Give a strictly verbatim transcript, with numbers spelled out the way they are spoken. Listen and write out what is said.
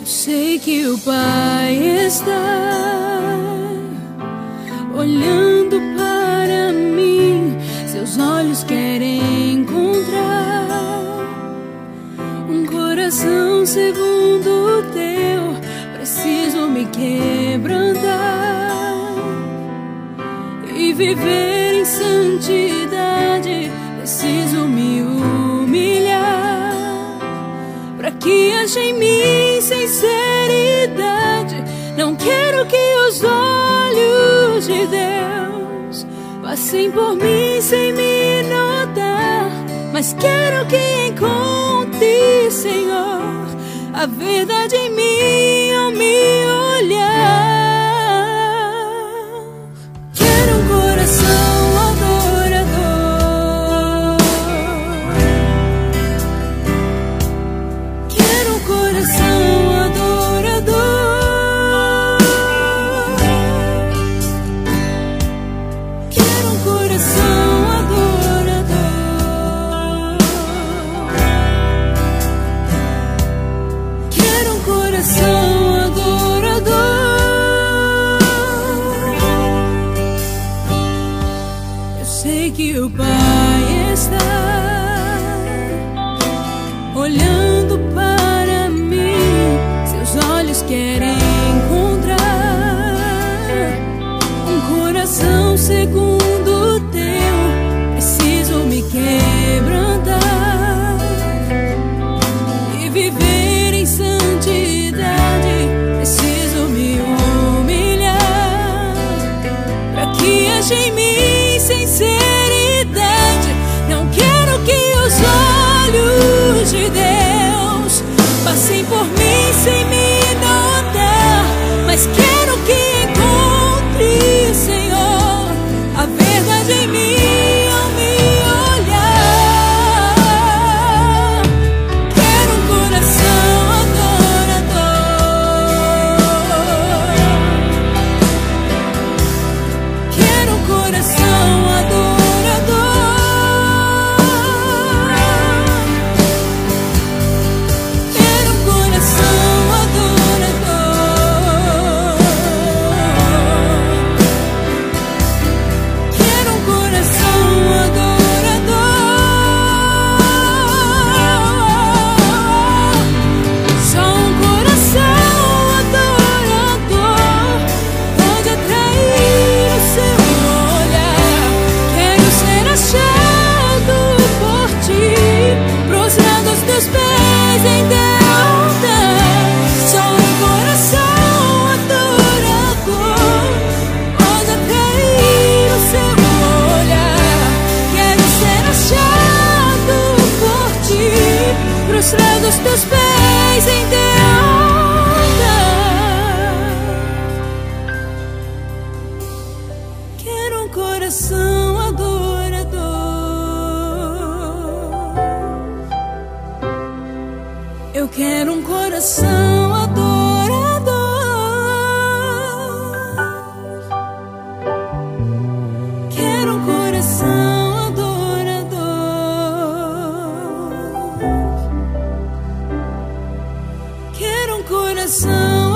Sei que o Pai está olhando para mim. Seus olhos querem encontrar um coração segundo o teu. Preciso me quebrantar e viver em santidade. Preciso me humilhar para que haja em mim sinceridade. Não quero que os olhos de Deus passem por mim sem me notar, mas quero que encontre, Senhor, a verdade em mim ao me olhar. Quero um coração adorador, quero um coração adorador, quero um coração adorador, quero um coração adorador. Eu sei que o Pai está olhando para mim. Seus olhos querem encontrar um coração segundo o teu. Preciso me quebrantar e viver em santidade. Preciso me humilhar para que haja em mim sinceridade. Não quero que os olhos de Deus passem por mim sem me notar, mas quero que encontre, Senhor, a verdade em mim ao me olhar. Quero um coração adorador, quero um coração adorador, quero um coração adorador, quero um coração adorador. Só um coração adorador pode atrair o seu olhar. Quero ser achado por ti, prostrado aos teus pés em teu altar. Só um coração adorador pode atrair o seu olhar. Quero ser achado por ti, prostrado aos teus pés em teu altar. Quero um coração adorador. Eu quero um coração adorador. Quero um coração adorador. Quero um coração